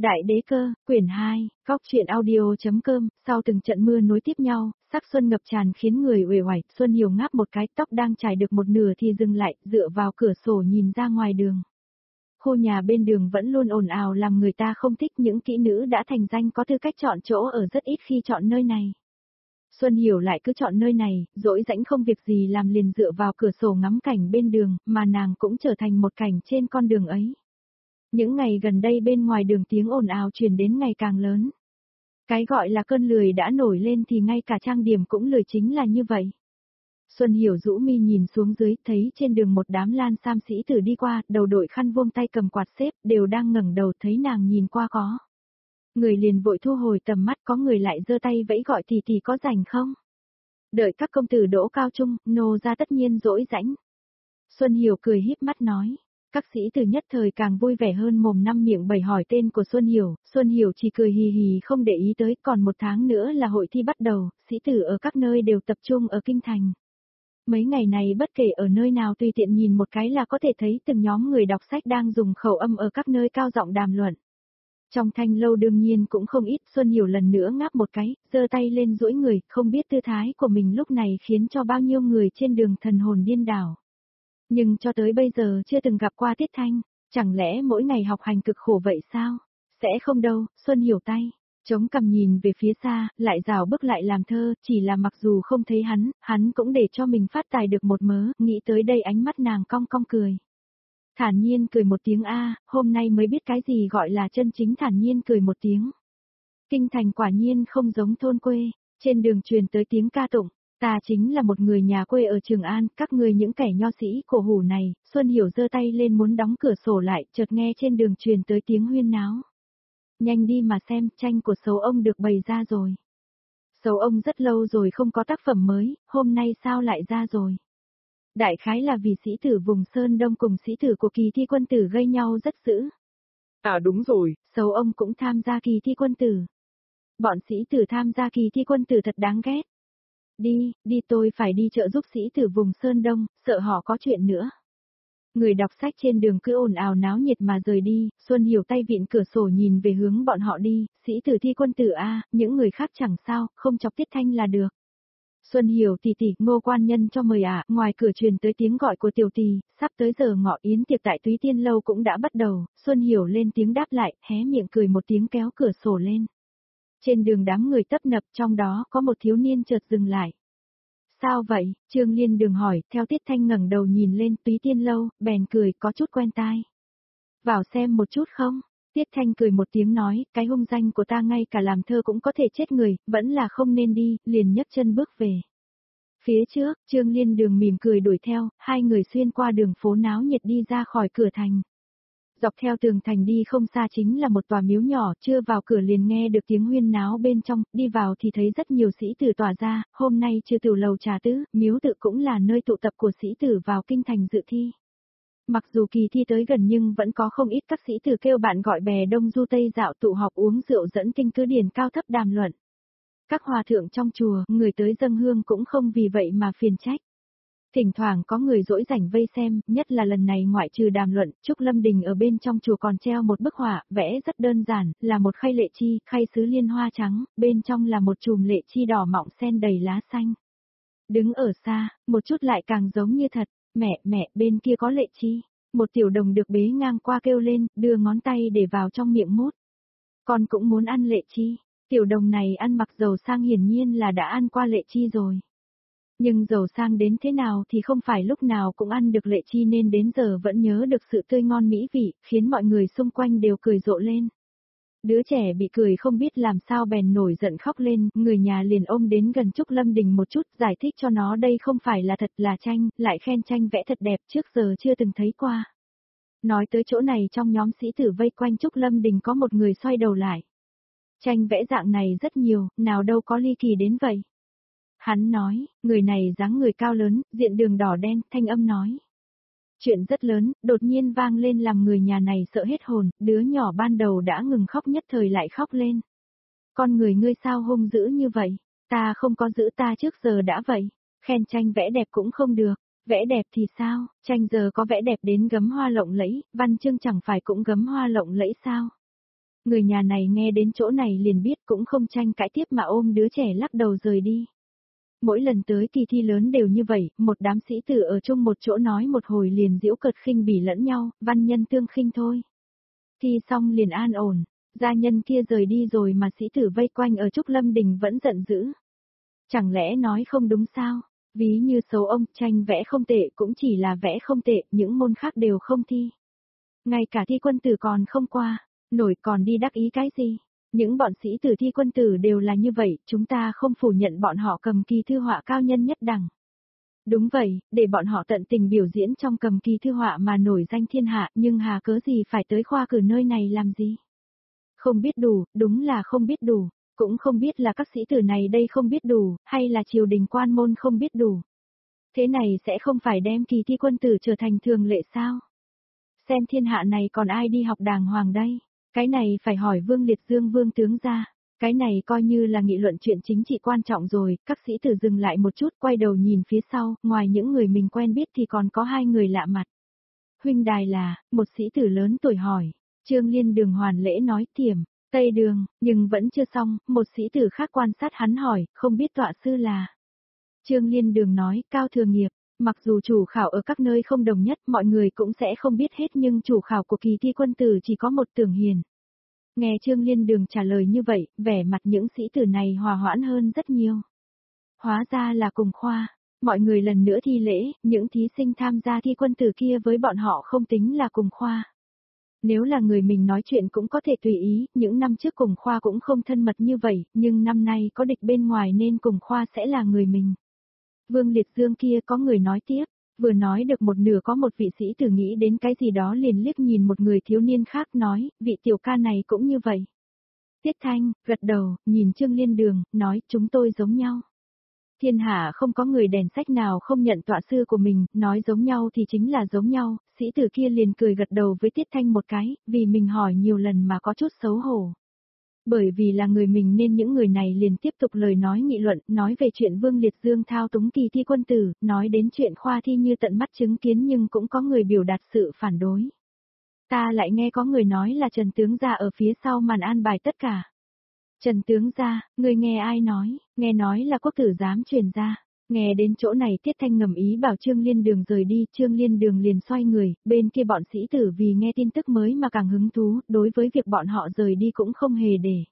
Đại đế cơ, quyển 2, góc truyện audio.com, sau từng trận mưa nối tiếp nhau, sắc xuân ngập tràn khiến người uể oải, Xuân Hiểu ngáp một cái, tóc đang trải được một nửa thì dừng lại, dựa vào cửa sổ nhìn ra ngoài đường. Khu nhà bên đường vẫn luôn ồn ào làm người ta không thích, những kỹ nữ đã thành danh có tư cách chọn chỗ ở rất ít khi chọn nơi này. Xuân Hiểu lại cứ chọn nơi này, rỗi rãnh không việc gì làm liền dựa vào cửa sổ ngắm cảnh bên đường, mà nàng cũng trở thành một cảnh trên con đường ấy. Những ngày gần đây bên ngoài đường tiếng ồn ào truyền đến ngày càng lớn. Cái gọi là cơn lười đã nổi lên thì ngay cả trang điểm cũng lười, chính là như vậy. Xuân Hiểu rũ mi nhìn xuống dưới, thấy trên đường một đám lan sam sĩ tử đi qua, đầu đội khăn vuông tay cầm quạt xếp, đều đang ngẩng đầu, thấy nàng nhìn qua có. Người liền vội thu hồi tầm mắt, có người lại giơ tay vẫy gọi tỷ có rảnh không? Đợi các công tử đỗ cao trung, nô ra tất nhiên rỗi rãnh. Xuân Hiểu cười híp mắt nói. Các sĩ tử nhất thời càng vui vẻ hơn, mồm năm miệng bảy hỏi tên của Xuân Hiểu chỉ cười hì hì không để ý tới, còn một tháng nữa là hội thi bắt đầu, sĩ tử ở các nơi đều tập trung ở kinh thành. Mấy ngày này bất kể ở nơi nào tùy tiện nhìn một cái là có thể thấy từng nhóm người đọc sách đang dùng khẩu âm ở các nơi cao giọng đàm luận. Trong thanh lâu đương nhiên cũng không ít, Xuân Hiểu lần nữa ngáp một cái, giơ tay lên duỗi người, không biết tư thái của mình lúc này khiến cho bao nhiêu người trên đường thần hồn điên đảo. Nhưng cho tới bây giờ chưa từng gặp qua Tiết Thanh, chẳng lẽ mỗi ngày học hành cực khổ vậy sao? Sẽ không đâu, Xuân Hiểu tay, chống cằm nhìn về phía xa, lại rảo bước lại làm thơ, chỉ là mặc dù không thấy hắn cũng để cho mình phát tài được một mớ, nghĩ tới đây ánh mắt nàng cong cong cười. Thản nhiên cười một tiếng hôm nay mới biết cái gì gọi là chân chính thản nhiên cười một tiếng. Kinh thành quả nhiên không giống thôn quê, trên đường truyền tới tiếng ca tụng. Ta chính là một người nhà quê ở Trường An, các ngươi những kẻ nho sĩ cổ hủ này. Xuân Hiểu giơ tay lên muốn đóng cửa sổ lại, chợt nghe trên đường truyền tới tiếng huyên náo. Nhanh đi mà xem, tranh của Sấu ông được bày ra rồi. Sấu ông rất lâu rồi không có tác phẩm mới, hôm nay sao lại ra rồi? Đại khái là vì sĩ tử vùng Sơn Đông cùng sĩ tử của kỳ thi quân tử gây nhau rất dữ. À đúng rồi, Sấu ông cũng tham gia kỳ thi quân tử. Bọn sĩ tử tham gia kỳ thi quân tử thật đáng ghét. Đi tôi phải đi trợ giúp sĩ tử vùng Sơn Đông, sợ họ có chuyện nữa. Người đọc sách trên đường cứ ồn ào náo nhiệt mà rời đi, Xuân Hiểu tay vịn cửa sổ nhìn về hướng bọn họ đi, sĩ tử thi quân tử những người khác chẳng sao, không chọc Tiết Thanh là được. Xuân Hiểu tỷ, Ngô quan nhân cho mời ngoài cửa truyền tới tiếng gọi của tiểu tỷ, sắp tới giờ ngọ yến tiệc tại Túy Tiên lâu cũng đã bắt đầu, Xuân Hiểu lên tiếng đáp lại, hé miệng cười một tiếng kéo cửa sổ lên. Trên đường đám người tấp nập, trong đó có một thiếu niên chợt dừng lại. Sao vậy? Trương Liên Đường hỏi, theo Tiết Thanh ngẩng đầu nhìn lên Túy Tiên lâu, bèn cười có chút quen tai. Vào xem một chút không? Tiết Thanh cười một tiếng nói, cái hung danh của ta ngay cả làm thơ cũng có thể chết người, vẫn là không nên đi, liền nhấc chân bước về. Phía trước, Trương Liên Đường mỉm cười đuổi theo, hai người xuyên qua đường phố náo nhiệt đi ra khỏi cửa thành. Dọc theo tường thành đi không xa chính là một tòa miếu nhỏ, chưa vào cửa liền nghe được tiếng huyên náo bên trong, đi vào thì thấy rất nhiều sĩ tử tỏa ra, hôm nay trừ tiểu lầu trà tứ, miếu tự cũng là nơi tụ tập của sĩ tử vào kinh thành dự thi. Mặc dù kỳ thi tới gần nhưng vẫn có không ít các sĩ tử kêu bạn gọi bè đông du tây dạo tụ họp uống rượu dẫn kinh cứ điển cao thấp đàm luận. Các hòa thượng trong chùa, người tới dâng hương cũng không vì vậy mà phiền trách. Thỉnh thoảng có người rỗi rảnh vây xem, nhất là lần này ngoại trừ đàm luận, Trúc Lâm Đình ở bên trong chùa còn treo một bức họa, vẽ rất đơn giản, là một khay lệ chi, khay sứ liên hoa trắng, bên trong là một chùm lệ chi đỏ mọng sen đầy lá xanh. Đứng ở xa, một chút lại càng giống như thật, mẹ, bên kia có lệ chi. Một tiểu đồng được bế ngang qua kêu lên, đưa ngón tay để vào trong miệng mút. Con cũng muốn ăn lệ chi, tiểu đồng này ăn mặc giàu sang hiển nhiên là đã ăn qua lệ chi rồi. Nhưng giàu sang đến thế nào thì không phải lúc nào cũng ăn được lệ chi nên đến giờ vẫn nhớ được sự tươi ngon mỹ vị, khiến mọi người xung quanh đều cười rộ lên. Đứa trẻ bị cười không biết làm sao bèn nổi giận khóc lên, người nhà liền ôm đến gần Trúc Lâm Đình một chút, giải thích cho nó đây không phải là thật là tranh, lại khen tranh vẽ thật đẹp trước giờ chưa từng thấy qua. Nói tới chỗ này trong nhóm sĩ tử vây quanh Trúc Lâm Đình có một người xoay đầu lại. Tranh vẽ dạng này rất nhiều, nào đâu có ly kỳ đến vậy. Hắn nói, người này dáng người cao lớn, diện đường đỏ đen, thanh âm nói. Chuyện rất lớn, đột nhiên vang lên làm người nhà này sợ hết hồn, đứa nhỏ ban đầu đã ngừng khóc nhất thời lại khóc lên. Con người ngươi sao hung dữ như vậy? Ta không có giữ ta trước giờ đã vậy. Khen tranh vẽ đẹp cũng không được. Vẽ đẹp thì sao? Tranh giờ có vẽ đẹp đến gấm hoa lộng lẫy, văn chương chẳng phải cũng gấm hoa lộng lẫy sao? Người nhà này nghe đến chỗ này liền biết cũng không tranh cãi tiếp mà ôm đứa trẻ lắc đầu rời đi. Mỗi lần tới kỳ thi lớn đều như vậy, một đám sĩ tử ở chung một chỗ nói một hồi liền giễu cợt khinh bỉ lẫn nhau, văn nhân tương khinh thôi. Thi xong liền an ổn, gia nhân kia rời đi rồi mà sĩ tử vây quanh ở Trúc Lâm Đình vẫn giận dữ. Chẳng lẽ nói không đúng sao? Ví như xấu ông, tranh vẽ không tệ cũng chỉ là vẽ không tệ, những môn khác đều không thi. Ngay cả thi quân tử còn không qua, nổi còn đi đắc ý cái gì? Những bọn sĩ tử thi quân tử đều là như vậy, chúng ta không phủ nhận bọn họ cầm kỳ thư họa cao nhân nhất đẳng. Đúng vậy, để bọn họ tận tình biểu diễn trong cầm kỳ thư họa mà nổi danh thiên hạ, nhưng hà cớ gì phải tới khoa cử nơi này làm gì? Không biết đủ, đúng là không biết đủ, cũng không biết là các sĩ tử này đây không biết đủ, hay là triều đình quan môn không biết đủ. Thế này sẽ không phải đem kỳ thi quân tử trở thành thường lệ sao? Xem thiên hạ này còn ai đi học đàng hoàng đây? Cái này phải hỏi Vương Liệt Dương Vương tướng ra. Cái này coi như là nghị luận chuyện chính trị quan trọng rồi, các sĩ tử dừng lại một chút quay đầu nhìn phía sau, ngoài những người mình quen biết thì còn có hai người lạ mặt. Huynh đài là, một sĩ tử lớn tuổi hỏi, Trương Liên Đường hoàn lễ nói Tiềm, Tây Đường, nhưng vẫn chưa xong, một sĩ tử khác quan sát hắn hỏi, không biết tọa sư là. Trương Liên Đường nói, Cao Thừa Nghiệp. Mặc dù chủ khảo ở các nơi không đồng nhất, mọi người cũng sẽ không biết hết nhưng chủ khảo của kỳ thi quân tử chỉ có một Tưởng Hiền. Nghe Trương Liên Đường trả lời như vậy, vẻ mặt những sĩ tử này hòa hoãn hơn rất nhiều. Hóa ra là cùng khoa, mọi người lần nữa thi lễ, những thí sinh tham gia thi quân tử kia với bọn họ không tính là cùng khoa. Nếu là người mình nói chuyện cũng có thể tùy ý, những năm trước cùng khoa cũng không thân mật như vậy, nhưng năm nay có địch bên ngoài nên cùng khoa sẽ là người mình. Vương Liệt Dương kia có người nói tiếp, vừa nói được một nửa có một vị sĩ tử nghĩ đến cái gì đó liền liếc nhìn một người thiếu niên khác nói, vị tiểu ca này cũng như vậy. Tiết Thanh, gật đầu, nhìn Trương Liên Đường, nói chúng tôi giống nhau. Thiên hạ không có người đèn sách nào không nhận tọa sư của mình, nói giống nhau thì chính là giống nhau, sĩ tử kia liền cười gật đầu với Tiết Thanh một cái, vì mình hỏi nhiều lần mà có chút xấu hổ. Bởi vì là người mình nên những người này liền tiếp tục lời nói nghị luận, nói về chuyện Vương Liệt Dương thao túng kỳ thi quân tử, nói đến chuyện khoa thi như tận mắt chứng kiến nhưng cũng có người biểu đạt sự phản đối. Ta lại nghe có người nói là Trần Tướng Gia ở phía sau màn an bài tất cả. Trần Tướng Gia, người nghe ai nói, nghe nói là quốc tử giám truyền ra. Nghe đến chỗ này Tiết Thanh ngầm ý bảo Trương Liên Đường rời đi, Trương Liên Đường liền xoay người, bên kia bọn sĩ tử vì nghe tin tức mới mà càng hứng thú, đối với việc bọn họ rời đi cũng không hề để.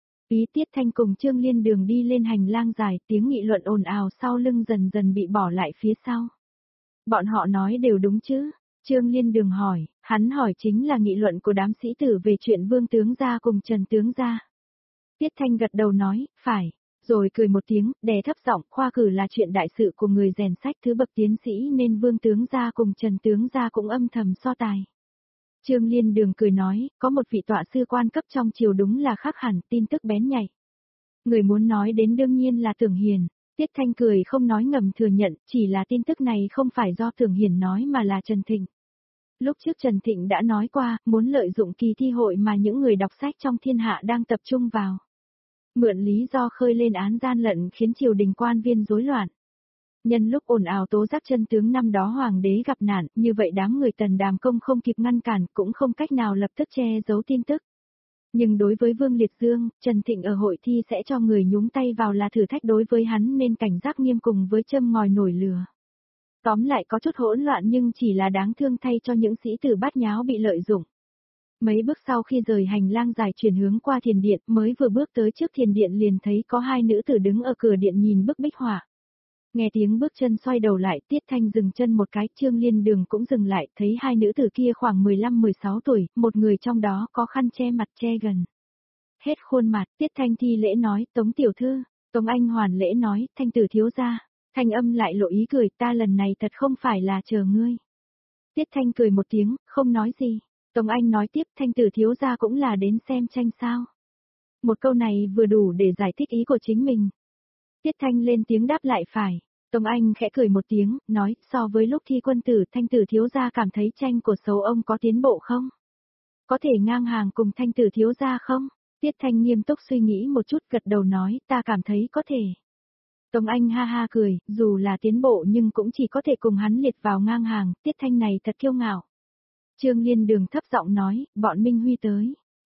Ý Tiết Thanh cùng Trương Liên Đường đi lên hành lang dài, tiếng nghị luận ồn ào sau lưng dần dần bị bỏ lại phía sau. Bọn họ nói đều đúng chứ? Trương Liên Đường hỏi, hắn hỏi chính là nghị luận của đám sĩ tử về chuyện Vương Tướng Gia cùng Trần Tướng Gia. Tiết Thanh gật đầu nói, phải. Rồi cười một tiếng, đè thấp giọng, khoa cử là chuyện đại sự của người rèn sách thứ bậc tiến sĩ nên Vương Tướng Gia cùng Trần Tướng Gia cũng âm thầm so tài. Trương Liên Đường cười nói, có một vị tọa sư quan cấp trong triều đúng là khác hẳn, tin tức bén nhạy. Người muốn nói đến đương nhiên là Tưởng Hiền. Tiết Thanh cười không nói ngầm thừa nhận, chỉ là tin tức này không phải do Tưởng Hiền nói mà là Trần Thịnh. Lúc trước Trần Thịnh đã nói qua, muốn lợi dụng kỳ thi hội mà những người đọc sách trong thiên hạ đang tập trung vào. Mượn lý do khơi lên án gian lận khiến triều đình quan viên rối loạn. Nhân lúc ồn ào tố giác chân tướng năm đó hoàng đế gặp nạn, như vậy đám người Tần Đàm Công không kịp ngăn cản, cũng không cách nào lập tức che giấu tin tức. Nhưng đối với Vương Liệt Dương, Trần Thịnh ở hội thi sẽ cho người nhúng tay vào là thử thách đối với hắn nên cảnh giác nghiêm cùng với châm ngòi nổi lửa. Tóm lại có chút hỗn loạn nhưng chỉ là đáng thương thay cho những sĩ tử bát nháo bị lợi dụng. Mấy bước sau khi rời hành lang dài chuyển hướng qua thiền điện, mới vừa bước tới trước thiền điện liền thấy có hai nữ tử đứng ở cửa điện nhìn bức bích họa. Nghe tiếng bước chân xoay đầu lại, Tiết Thanh dừng chân một cái, Trương Liên Đường cũng dừng lại, thấy hai nữ tử kia khoảng 15-16 tuổi, một người trong đó có khăn che mặt che gần. Hết khuôn mặt, Tiết Thanh thi lễ nói, Tống tiểu thư, Tống Anh hoàn lễ nói, Thanh tử thiếu gia, thanh âm lại lộ ý cười, ta lần này thật không phải là chờ ngươi. Tiết Thanh cười một tiếng, không nói gì. Tống Anh nói tiếp, Thanh tử thiếu gia cũng là đến xem tranh sao. Một câu này vừa đủ để giải thích ý của chính mình. Tiết Thanh lên tiếng đáp lại phải. Tống Anh khẽ cười một tiếng, nói, so với lúc thi quân tử, Thanh tử thiếu gia cảm thấy tranh của Sầu ông có tiến bộ không? Có thể ngang hàng cùng Thanh tử thiếu gia không? Tiết Thanh nghiêm túc suy nghĩ một chút gật đầu nói, ta cảm thấy có thể. Tống Anh ha ha cười, dù là tiến bộ nhưng cũng chỉ có thể cùng hắn liệt vào ngang hàng, Tiết Thanh này thật kiêu ngạo. Trương Liên Đường thấp giọng nói, bọn Minh Huy tới.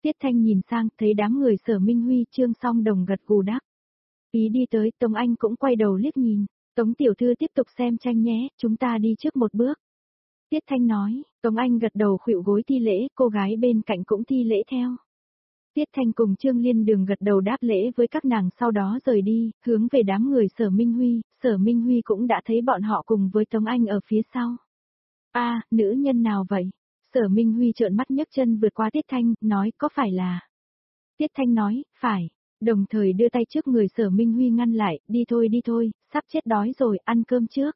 Tiết Thanh nhìn sang, thấy đám người Sở Minh Huy, Trương Song Đồng gật gù đáp. Ý đi tới, Tống Anh cũng quay đầu liếc nhìn. Tống tiểu thư tiếp tục xem tranh nhé, chúng ta đi trước một bước. Tiết Thanh nói, Tống Anh gật đầu khuỵu gối thi lễ, cô gái bên cạnh cũng thi lễ theo. Tiết Thanh cùng Trương Liên Đường gật đầu đáp lễ với các nàng sau đó rời đi, hướng về đám người Sở Minh Huy. Sở Minh Huy cũng đã thấy bọn họ cùng với Tống Anh ở phía sau. Nữ nhân nào vậy? Sở Minh Huy trợn mắt nhấc chân vượt qua Tiết Thanh, nói có phải là... Tiết Thanh nói, phải, đồng thời đưa tay trước người Sở Minh Huy ngăn lại, đi thôi, sắp chết đói rồi, ăn cơm trước.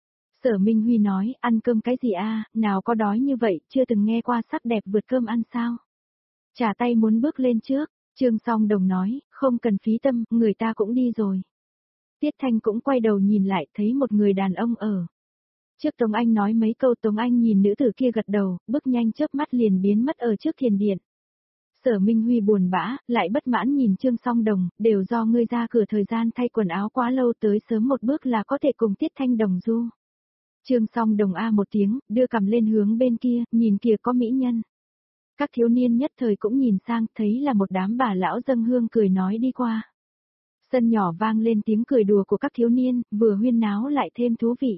Sở Minh Huy nói, ăn cơm cái gì nào có đói như vậy, chưa từng nghe qua sắc đẹp vượt cơm ăn sao? Trả tay muốn bước lên trước, Trương Song Đồng nói, không cần phí tâm, người ta cũng đi rồi. Tiết Thanh cũng quay đầu nhìn lại, thấy một người đàn ông ở. Trước Tống Anh nói mấy câu, Tống Anh nhìn nữ tử kia gật đầu, bước nhanh chớp mắt liền biến mất ở trước thiền điện. Sở Minh Huy buồn bã, lại bất mãn nhìn Trương Song Đồng, đều do ngươi ra cửa thời gian thay quần áo quá lâu, tới sớm một bước là có thể cùng Tiết Thanh đồng du. Trương Song Đồng một tiếng, đưa cằm lên hướng bên kia, nhìn kìa có mỹ nhân. Các thiếu niên nhất thời cũng nhìn sang, thấy là một đám bà lão dâng hương cười nói đi qua. Sân nhỏ vang lên tiếng cười đùa của các thiếu niên, vừa huyên náo lại thêm thú vị.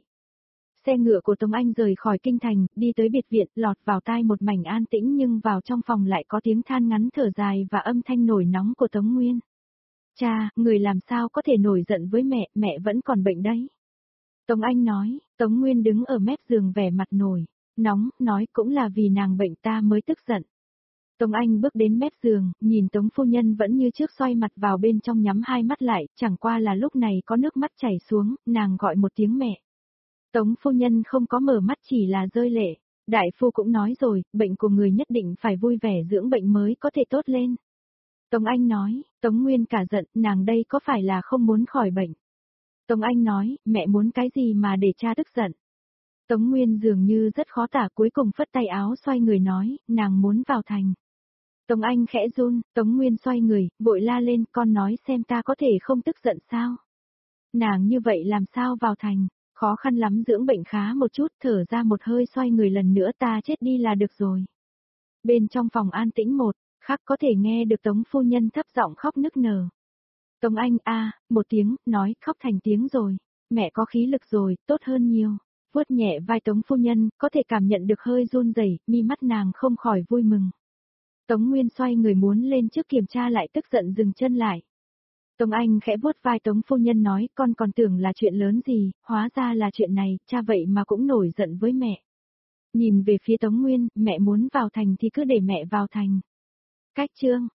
Xe ngựa của Tống Anh rời khỏi kinh thành, đi tới biệt viện, lọt vào tai một mảnh an tĩnh, nhưng vào trong phòng lại có tiếng than ngắn thở dài và âm thanh nổi nóng của Tống Nguyên. Cha, người làm sao có thể nổi giận với mẹ vẫn còn bệnh đấy. Tống Anh nói, Tống Nguyên đứng ở mép giường vẻ mặt nổi nóng, nói cũng là vì nàng bệnh ta mới tức giận. Tống Anh bước đến mép giường, nhìn Tống phu nhân vẫn như trước xoay mặt vào bên trong nhắm hai mắt lại, chẳng qua là lúc này có nước mắt chảy xuống, nàng gọi một tiếng mẹ. Tống phu nhân không có mở mắt chỉ là rơi lệ. Đại phu cũng nói rồi, bệnh của người nhất định phải vui vẻ dưỡng bệnh mới có thể tốt lên. Tống Anh nói, Tống Nguyên cả giận, nàng đây có phải là không muốn khỏi bệnh? Tống Anh nói, mẹ muốn cái gì mà để cha tức giận? Tống Nguyên dường như rất khó tả, cuối cùng phất tay áo xoay người nói, nàng muốn vào thành. Tống Anh khẽ run, Tống Nguyên xoay người, vội la lên, con nói xem ta có thể không tức giận sao? Nàng như vậy làm sao vào thành? Khó khăn lắm dưỡng bệnh khá một chút, thở ra một hơi xoay người lần nữa, ta chết đi là được rồi. Bên trong phòng an tĩnh một khắc có thể nghe được Tống phu nhân thấp giọng khóc nức nở. Tống Anh một tiếng, nói khóc thành tiếng rồi. Mẹ có khí lực rồi, tốt hơn nhiều. Vuốt nhẹ vai Tống phu nhân, có thể cảm nhận được hơi run rẩy, mi mắt nàng không khỏi vui mừng. Tống Nguyên xoay người muốn lên trước kiểm tra lại, tức giận dừng chân lại. Tống Anh khẽ vuốt vai Tống phu nhân nói, con còn tưởng là chuyện lớn gì, hóa ra là chuyện này, cha vậy mà cũng nổi giận với mẹ. Nhìn về phía Tống Nguyên, mẹ muốn vào thành thì cứ để mẹ vào thành. Cách chương